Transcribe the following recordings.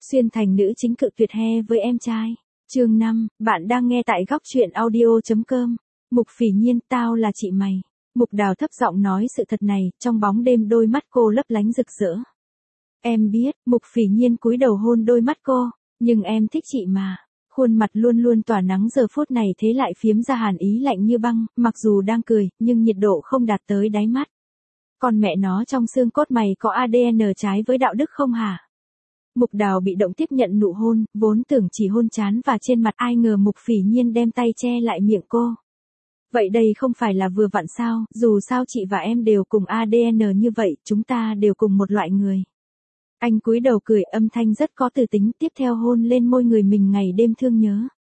Xuyên thành nữ chính cự tuyệt he với em trai. Chương 5, bạn đang nghe tại góc truyện audio.com. Mục Phỉ Nhiên, tao là chị mày. Mục Đào thấp giọng nói sự thật này, trong bóng đêm đôi mắt cô lấp lánh rực rỡ. Em biết, Mục Phỉ Nhiên cúi đầu hôn đôi mắt cô, nhưng em thích chị mà. Khuôn mặt luôn luôn tỏa nắng giờ phút này thế lại phiếm ra hàn ý lạnh như băng, mặc dù đang cười, nhưng nhiệt độ không đạt tới đáy mắt. Còn mẹ nó trong xương cốt mày có ADN trái với đạo đức không hả? Mục Đào bị động tiếp nhận nụ hôn, vốn tưởng chỉ hôn trán và trên mặt, ai ngờ Mục Phỉ Nhiên đem tay che lại miệng cô. Vậy đây không phải là vừa vặn sao, dù sao chị và em đều cùng ADN như vậy, chúng ta đều cùng một loại người. Anh cúi đầu cười, âm thanh rất có từ tính, tiếp theo hôn lên môi người mình ngày đêm thương nhớ.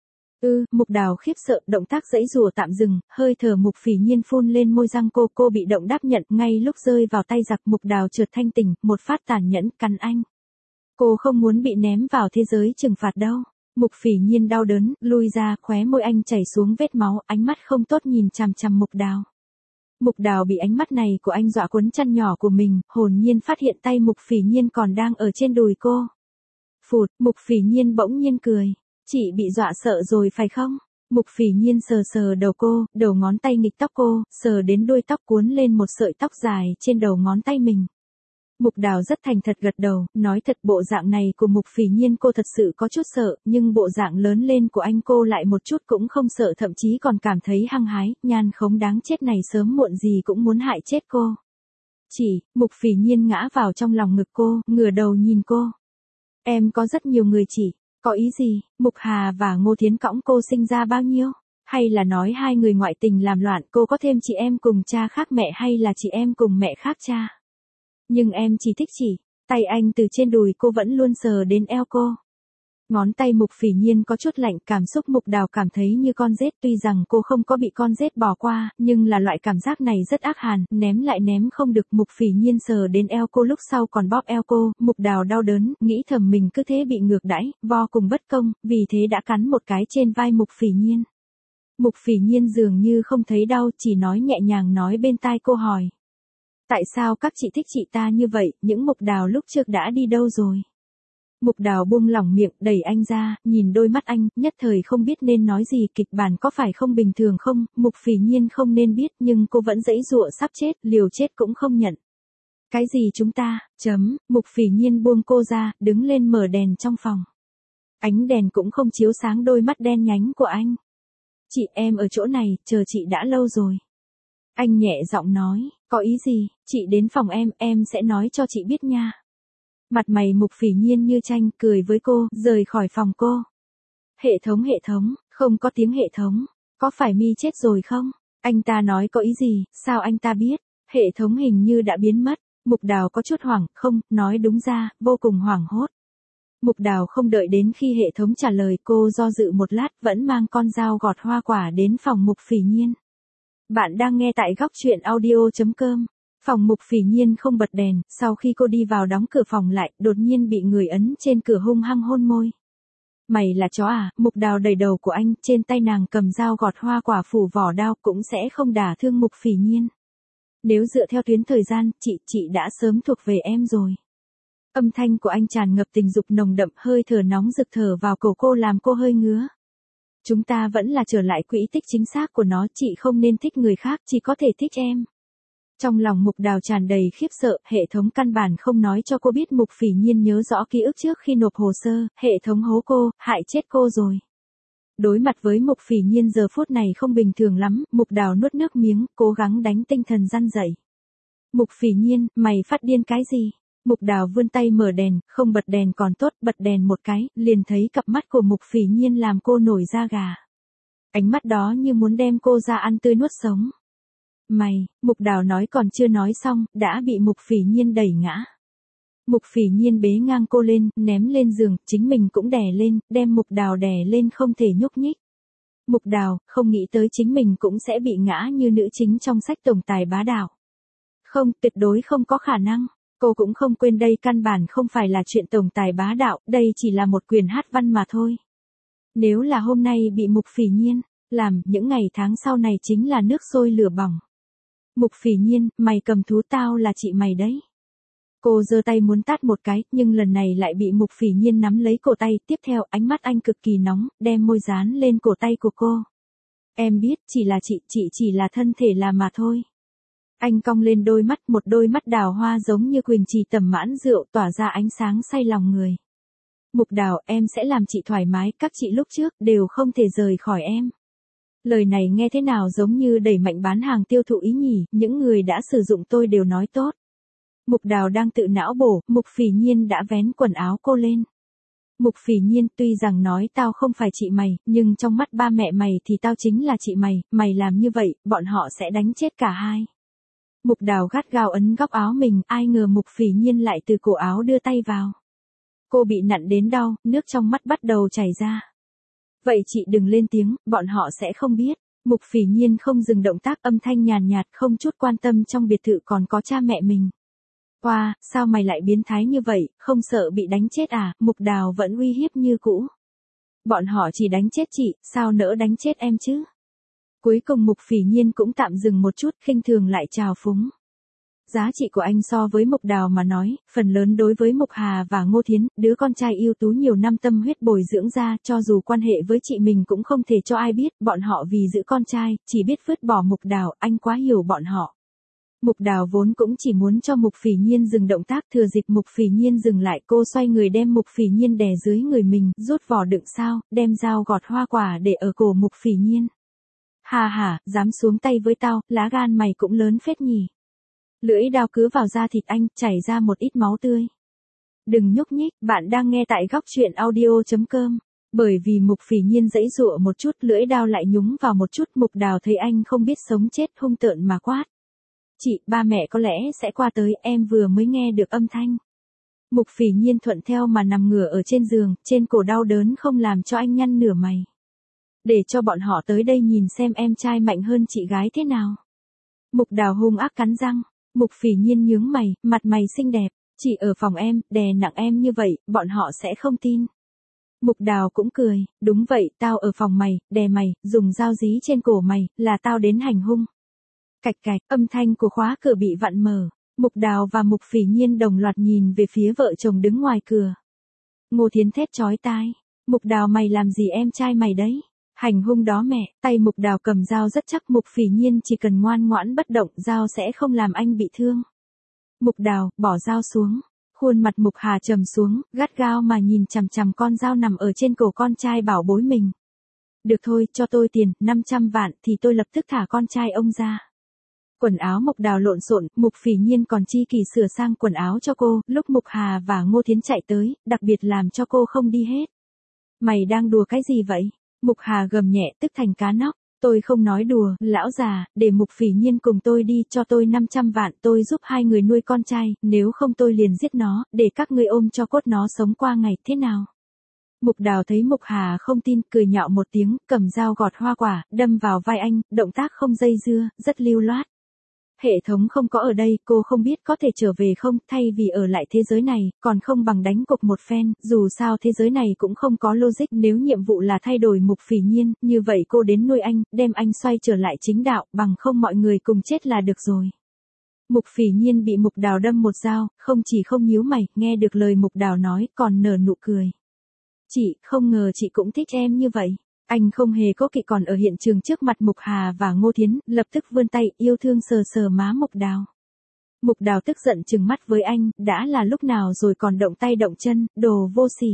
Mục Đào khiếp sợ, động tác giãy giụa tạm dừng, hơi thở Mục Phỉ Nhiên phun lên môi răng cô bị động đáp nhận, ngay lúc rơi vào tay giặc Mục Đào chợt thanh tỉnh, một phát tàn nhẫn cắn anh. Cô không muốn bị ném vào thế giới trừng phạt đâu. Mục Phỉ Nhiên đau đớn, lui ra, khóe môi anh chảy xuống vết máu, ánh mắt không tốt nhìn chằm chằm Mục Đào. Mục Đào bị ánh mắt này của anh dọa quấn chân nhỏ của mình, hồn nhiên phát hiện tay Mục Phỉ Nhiên còn đang ở trên đùi cô. Phụt, Mục Phỉ Nhiên bỗng nhiên cười. Chị bị dọa sợ rồi phải không? Mục Phỉ Nhiên sờ sờ đầu cô, đầu ngón tay nghịch tóc cô, sờ đến đuôi tóc cuốn lên một sợi tóc dài trên đầu ngón tay mình. Mục Đào rất thành thật gật đầu, nói thật bộ dạng này của Mục Phỉ Nhiên cô thật sự có chút sợ, nhưng bộ dạng lớn lên của anh cô lại một chút cũng không sợ, thậm chí còn cảm thấy hăng hái, nhan khống đáng chết này sớm muộn gì cũng muốn hại chết cô. Mục Phỉ Nhiên ngã vào trong lòng ngực cô, ngửa đầu nhìn cô. Em có rất nhiều người chỉ, có ý gì, Mục Hà và Ngô Thiến cõng cô sinh ra bao nhiêu? Hay là nói hai người ngoại tình làm loạn cô có thêm chị em cùng cha khác mẹ hay là chị em cùng mẹ khác cha? Nhưng em chỉ thích chị. Tay anh từ trên đùi cô vẫn luôn sờ đến eo cô. Ngón tay Mục Phỉ Nhiên có chút lạnh, cảm xúc Mục Đào cảm thấy như con rết, tuy rằng cô không có bị con rết bỏ qua, nhưng là loại cảm giác này rất ác hàn, ném lại ném không được. Mục Phỉ Nhiên sờ đến eo cô lúc sau còn bóp eo cô, Mục Đào đau đớn, nghĩ thầm mình cứ thế bị ngược đãi, vô cùng bất công, vì thế đã cắn một cái trên vai Mục Phỉ Nhiên. Mục Phỉ Nhiên dường như không thấy đau, chỉ nói nhẹ nhàng nói bên tai cô hỏi. Tại sao các chị thích chị ta như vậy, những Mục Đào lúc trước đã đi đâu rồi? Mục Đào buông lỏng miệng, đẩy anh ra, nhìn đôi mắt anh, nhất thời không biết nên nói gì, kịch bản có phải không bình thường không, Mục Phỉ Nhiên không nên biết nhưng cô vẫn giãy giụa sắp chết, liều chết cũng không nhận. Cái gì chúng ta, Mục Phỉ Nhiên buông cô ra, đứng lên mở đèn trong phòng. Ánh đèn cũng không chiếu sáng đôi mắt đen nhánh của anh. Chị em ở chỗ này, chờ chị đã lâu rồi. Anh nhẹ giọng nói, có ý gì, chị đến phòng em sẽ nói cho chị biết nha. Mặt mày Mục Phỉ Nhiên như tranh, cười với cô, rời khỏi phòng cô. Hệ thống, không có tiếng hệ thống, có phải Mi chết rồi không? Anh ta nói có ý gì, sao anh ta biết? Hệ thống hình như đã biến mất. Mục Đào có chút hoảng, không, nói đúng ra, vô cùng hoảng hốt. Mục Đào không đợi đến khi hệ thống trả lời, cô do dự một lát, vẫn mang con dao gọt hoa quả đến phòng Mục Phỉ Nhiên. Bạn đang nghe tại góc truyện audio.com. Phòng Mục Phỉ Nhiên không bật đèn, sau khi cô đi vào đóng cửa phòng lại, đột nhiên bị người ấn trên cửa hung hăng hôn môi. Mày là chó à? Mục Đào đẩy đầu của anh, trên tay nàng cầm dao gọt hoa quả phủ vỏ đao, cũng sẽ không đả thương Mục Phỉ Nhiên. Nếu dựa theo tuyến thời gian, chị đã sớm thuộc về em rồi. Âm thanh của anh tràn ngập tình dục nồng đậm, hơi thở nóng rực thở vào cổ cô làm cô hơi ngứa. Chúng ta vẫn là trở lại quỹ tích chính xác của nó, chị không nên thích người khác, chỉ có thể thích em. Trong lòng Mục Đào tràn đầy khiếp sợ, hệ thống căn bản không nói cho cô biết Mục Phỉ Nhiên nhớ rõ ký ức trước khi nộp hồ sơ, hệ thống hố cô, hại chết cô rồi. Đối mặt với Mục Phỉ Nhiên giờ phút này không bình thường lắm, Mục Đào nuốt nước miếng, cố gắng đánh tinh thần răn dậy. Mục Phỉ Nhiên, mày phát điên cái gì? Mục Đào vươn tay mở đèn, không bật đèn còn tốt, bật đèn một cái, liền thấy cặp mắt của Mục Phỉ Nhiên làm cô nổi da gà. Ánh mắt đó như muốn đem cô ra ăn tươi nuốt sống. Mày, Mục Đào nói còn chưa nói xong, đã bị Mục Phỉ Nhiên đẩy ngã. Mục Phỉ Nhiên bế ngang cô lên, ném lên giường, chính mình cũng đè lên, đem Mục Đào đè lên không thể nhúc nhích. Mục Đào, không nghĩ tới chính mình cũng sẽ bị ngã như nữ chính trong sách tổng tài bá đạo. Không, tuyệt đối không có khả năng. Cô cũng không quên đây căn bản không phải là chuyện tổng tài bá đạo, đây chỉ là một quyền hát văn mà thôi. Nếu là hôm nay bị Mục Phỉ Nhiên làm, những ngày tháng sau này chính là nước sôi lửa bỏng. Mục Phỉ Nhiên, mày cầm thú, tao là chị mày đấy. Cô giơ tay muốn tát một cái, nhưng lần này lại bị Mục Phỉ Nhiên nắm lấy cổ tay, tiếp theo ánh mắt anh cực kỳ nóng, đem môi dán lên cổ tay của cô. Em biết, chỉ là chị chỉ là thân thể là mà thôi. Anh cong lên đôi mắt, một đôi mắt đào hoa giống như quỳnh trì tẩm mãn rượu tỏa ra ánh sáng say lòng người. Mục Đào, em sẽ làm chị thoải mái, các chị lúc trước đều không thể rời khỏi em. Lời này nghe thế nào giống như đẩy mạnh bán hàng tiêu thụ ý nhỉ, những người đã sử dụng tôi đều nói tốt. Mục Đào đang tự não bổ, Mục Phỉ Nhiên đã vén quần áo cô lên. Mục Phỉ Nhiên, tuy rằng nói tao không phải chị mày, nhưng trong mắt ba mẹ mày thì tao chính là chị mày làm như vậy, bọn họ sẽ đánh chết cả hai. Mục Đào gắt gao ấn góc áo mình, ai ngờ Mục Phỉ Nhiên lại từ cổ áo đưa tay vào. Cô bị nặn đến đau, nước trong mắt bắt đầu chảy ra. Vậy chị đừng lên tiếng, bọn họ sẽ không biết. Mục Phỉ Nhiên không dừng động tác, âm thanh nhàn nhạt không chút quan tâm, trong biệt thự còn có cha mẹ mình. Wow, sao mày lại biến thái như vậy, không sợ bị đánh chết à? Mục Đào vẫn uy hiếp như cũ. Bọn họ chỉ đánh chết chị, sao nỡ đánh chết em chứ? Cuối cùng Mục Phỉ Nhiên cũng tạm dừng một chút, khinh thường lại trào phúng. Giá trị của anh so với Mục Đào mà nói, phần lớn đối với Mục Hà và Ngô Thiến, đứa con trai ưu tú nhiều năm tâm huyết bồi dưỡng ra, cho dù quan hệ với chị mình cũng không thể cho ai biết, bọn họ vì giữ con trai, chỉ biết vứt bỏ Mục Đào, anh quá hiểu bọn họ. Mục Đào vốn cũng chỉ muốn cho Mục Phỉ Nhiên dừng động tác, thừa dịp Mục Phỉ Nhiên dừng lại, cô xoay người đem Mục Phỉ Nhiên đè dưới người mình, rút vỏ đựng sao, đem dao gọt hoa quả để ở cổ Mục Phỉ Nhiên. Hà, dám xuống tay với tao, lá gan mày cũng lớn phết nhỉ. Lưỡi dao cứ vào da thịt anh, chảy ra một ít máu tươi. Đừng nhúc nhích, bạn đang nghe tại góc truyện audio.com. Bởi vì Mục Phỉ Nhiên giãy giụa một chút, lưỡi dao lại nhúng vào một chút, Mục Đào thấy anh không biết sống chết, hung tợn mà quát. Chị, ba mẹ có lẽ sẽ qua tới, em vừa mới nghe được âm thanh. Mục Phỉ Nhiên thuận theo mà nằm ngửa ở trên giường, trên cổ đau đớn không làm cho anh nhăn nửa mày. Để cho bọn họ tới đây nhìn xem em trai mạnh hơn chị gái thế nào. Mục Đào hung ác cắn răng. Mục Phỉ Nhiên nhướng mày, mặt mày xinh đẹp, chị ở phòng em, đè nặng em như vậy, bọn họ sẽ không tin. Mục Đào cũng cười, đúng vậy, tao ở phòng mày, đè mày, dùng dao dí trên cổ mày, là tao đến hành hung. Cạch cạch, âm thanh của khóa cửa bị vặn mở, Mục Đào và Mục Phỉ Nhiên đồng loạt nhìn về phía vợ chồng đứng ngoài cửa. Ngô Thiến thét chói tai, Mục Đào mày làm gì em trai mày đấy? Hành hung đó mẹ, tay Mục Đào cầm dao rất chắc, Mục Phỉ Nhiên chỉ cần ngoan ngoãn bất động, dao sẽ không làm anh bị thương. Mục Đào, bỏ dao xuống. Khuôn mặt Mục Hà trầm xuống, gắt gao mà nhìn chằm chằm con dao nằm ở trên cổ con trai bảo bối mình. Được thôi, cho tôi tiền, 500 vạn thì tôi lập tức thả con trai ông ra. Quần áo Mục Đào lộn xộn, Mục Phỉ Nhiên còn chi kỷ sửa sang quần áo cho cô, lúc Mục Hà và Ngô Thiến chạy tới, đặc biệt làm cho cô không đi hết. Mày đang đùa cái gì vậy? Mục Hà gầm nhẹ tức thành cá nóc, tôi không nói đùa, lão già, để Mục Phỉ Nhiên cùng tôi đi, cho tôi 500 vạn, tôi giúp hai người nuôi con trai, nếu không tôi liền giết nó, để các ngươi ôm cho cốt nó sống qua ngày, thế nào? Mục Đào thấy Mục Hà không tin, cười nhạo một tiếng, cầm dao gọt hoa quả, đâm vào vai anh, động tác không dây dưa, rất lưu loát. Hệ thống không có ở đây, cô không biết có thể trở về không, thay vì ở lại thế giới này, còn không bằng đánh cục một phen, dù sao thế giới này cũng không có logic, nếu nhiệm vụ là thay đổi Mục Phỉ Nhiên, như vậy cô đến nuôi anh, đem anh xoay trở lại chính đạo, bằng không mọi người cùng chết là được rồi. Mục Phỉ Nhiên bị Mục Đào đâm một dao, không chỉ không nhíu mày, nghe được lời Mục Đào nói, còn nở nụ cười. Chị, không ngờ chị cũng thích em như vậy. Anh không hề có kỵ, còn ở hiện trường trước mặt Mục Hà và Ngô Thiến, lập tức vươn tay yêu thương sờ sờ má Mục Đào. Mục Đào tức giận trừng mắt với anh, đã là lúc nào rồi còn động tay động chân, đồ vô sỉ.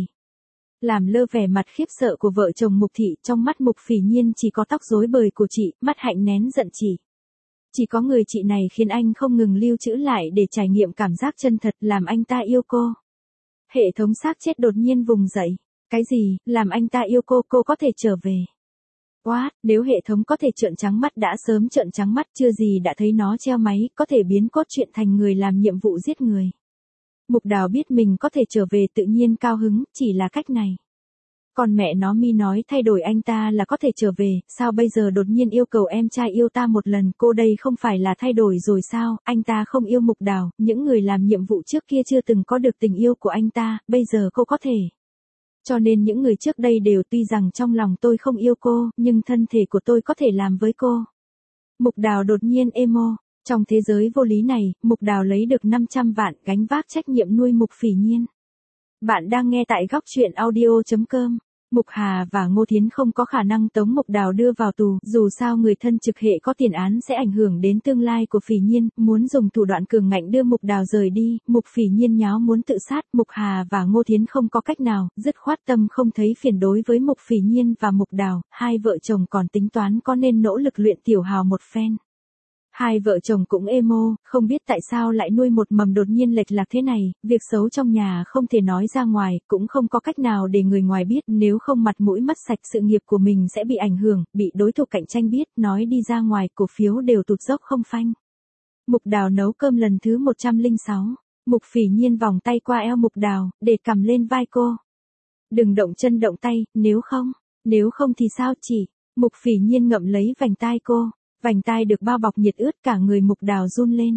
Làm lơ vẻ mặt khiếp sợ của vợ chồng Mục Thị, trong mắt Mục Phỉ Nhiên chỉ có tóc rối bời của chị, mắt hạnh nén giận chỉ. Chỉ có người chị này khiến anh không ngừng lưu trữ lại để trải nghiệm cảm giác chân thật, làm anh ta yêu cô. Hệ thống xác chết đột nhiên vùng dậy. Cái gì, làm anh ta yêu cô có thể trở về. What, nếu hệ thống có thể trợn trắng mắt đã sớm trợn trắng mắt, chưa gì đã thấy nó treo máy, có thể biến cốt truyện thành người làm nhiệm vụ giết người. Mục Đào biết mình có thể trở về tự nhiên cao hứng, chỉ là cách này. Còn mẹ nó mi nói thay đổi anh ta là có thể trở về, sao bây giờ đột nhiên yêu cầu em trai yêu ta một lần, cô đây không phải là thay đổi rồi sao, anh ta không yêu Mục Đào, những người làm nhiệm vụ trước kia chưa từng có được tình yêu của anh ta, bây giờ cô có thể. Cho nên những người trước đây đều tuy rằng trong lòng tôi không yêu cô, nhưng thân thể của tôi có thể làm với cô. Mục Đào đột nhiên emo, Trong thế giới vô lý này, Mục Đào lấy được 500 vạn gánh vác trách nhiệm nuôi Mục Phỉ Nhiên. Bạn đang nghe tại góc truyện audio.com. Mục Hà và Ngô Thiến không có khả năng tống Mục Đào đưa vào tù, dù sao người thân trực hệ có tiền án sẽ ảnh hưởng đến tương lai của Phỉ Nhiên, muốn dùng thủ đoạn cường ngạnh đưa Mục Đào rời đi, Mục Phỉ Nhiên nháo muốn tự sát, Mục Hà và Ngô Thiến không có cách nào, dứt khoát tâm không thấy phiền đối với Mục Phỉ Nhiên và Mục Đào, hai vợ chồng còn tính toán có nên nỗ lực luyện tiểu hào một phen. Hai vợ chồng cũng emo, không biết tại sao lại nuôi một mầm đột nhiên lệch lạc thế này, việc xấu trong nhà không thể nói ra ngoài, cũng không có cách nào để người ngoài biết, nếu không mặt mũi mất sạch sự nghiệp của mình sẽ bị ảnh hưởng, bị đối thủ cạnh tranh biết, nói đi ra ngoài, cổ phiếu đều tụt dốc không phanh. Mục Đào nấu cơm lần thứ 106, Mục Phỉ Nhiên vòng tay qua eo Mục Đào, để cầm lên vai cô. Đừng động chân động tay, nếu không thì sao chỉ, Mục Phỉ Nhiên ngậm lấy vành tai cô. Vành tai được bao bọc nhiệt ướt cả người Mục Đào run lên.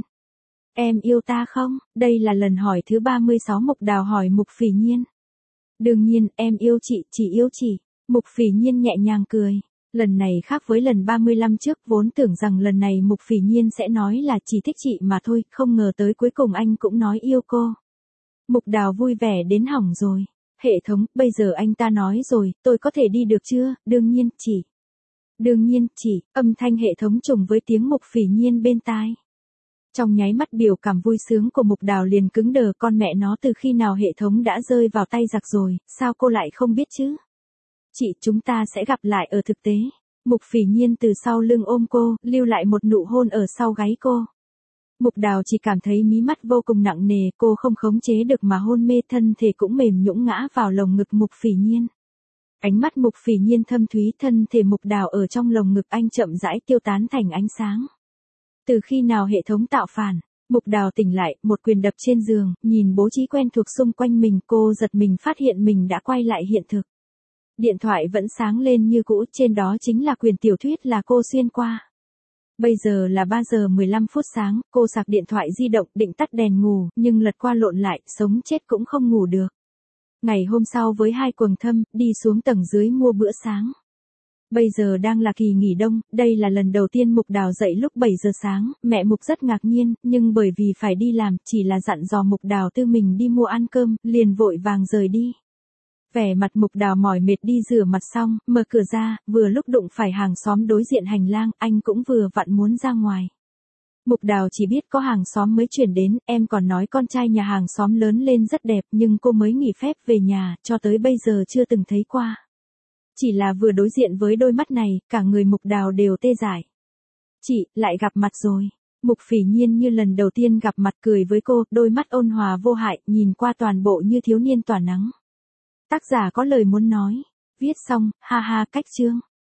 Em yêu ta không? Đây là lần hỏi thứ 36 Mục Đào hỏi Mục Phỉ Nhiên. Đương nhiên, em yêu chị, chỉ yêu chị. Mục Phỉ Nhiên nhẹ nhàng cười. Lần này khác với lần 35 trước, vốn tưởng rằng lần này Mục Phỉ Nhiên sẽ nói là chỉ thích chị mà thôi, không ngờ tới cuối cùng anh cũng nói yêu cô. Mục Đào vui vẻ đến hỏng rồi. Hệ thống, bây giờ anh ta nói rồi, tôi có thể đi được chưa? Đương nhiên, chỉ. Đương nhiên, chỉ, âm thanh hệ thống trùng với tiếng Mục Phỉ Nhiên bên tai. Trong nháy mắt biểu cảm vui sướng của Mục Đào liền cứng đờ, con mẹ nó từ khi nào hệ thống đã rơi vào tay giặc rồi, sao cô lại không biết chứ? Chị, chúng ta sẽ gặp lại ở thực tế. Mục Phỉ Nhiên từ sau lưng ôm cô, lưu lại một nụ hôn ở sau gáy cô. Mục Đào chỉ cảm thấy mí mắt vô cùng nặng nề, cô không khống chế được mà hôn mê, thân thể cũng mềm nhũn ngã vào lồng ngực Mục Phỉ Nhiên. Ánh mắt Mục Phỉ Nhiên thâm thúy, thân thể Mục Đào ở trong lồng ngực anh chậm rãi tiêu tán thành ánh sáng. Từ khi nào hệ thống tạo phản, Mục Đào tỉnh lại, một quyền đập trên giường, nhìn bố trí quen thuộc xung quanh mình, cô giật mình phát hiện mình đã quay lại hiện thực. Điện thoại vẫn sáng lên như cũ, trên đó chính là quyển tiểu thuyết là cô xuyên qua. Bây giờ là 3 giờ 15 phút sáng, cô sạc điện thoại di động định tắt đèn ngủ, nhưng lật qua lộn lại, sống chết cũng không ngủ được. Ngày hôm sau với hai quầng thâm, đi xuống tầng dưới mua bữa sáng. Bây giờ đang là kỳ nghỉ đông, đây là lần đầu tiên Mục Đào dậy lúc 7 giờ sáng, mẹ Mục rất ngạc nhiên, nhưng bởi vì phải đi làm, chỉ là dặn dò Mục Đào tự mình đi mua ăn cơm, liền vội vàng rời đi. Vẻ mặt Mục Đào mỏi mệt đi rửa mặt xong, mở cửa ra, vừa lúc đụng phải hàng xóm đối diện hành lang, anh cũng vừa vặn muốn ra ngoài. Mục Đào chỉ biết có hàng xóm mới chuyển đến, em còn nói con trai nhà hàng xóm lớn lên rất đẹp, nhưng cô mới nghỉ phép về nhà, cho tới bây giờ chưa từng thấy qua. Chỉ là vừa đối diện với đôi mắt này, cả người Mục Đào đều tê dại. Chị, lại gặp mặt rồi. Mục Phỉ Nhiên như lần đầu tiên gặp mặt cười với cô, đôi mắt ôn hòa vô hại, nhìn qua toàn bộ như thiếu niên tỏa nắng. Tác giả có lời muốn nói. Viết xong, ha ha, cách chương.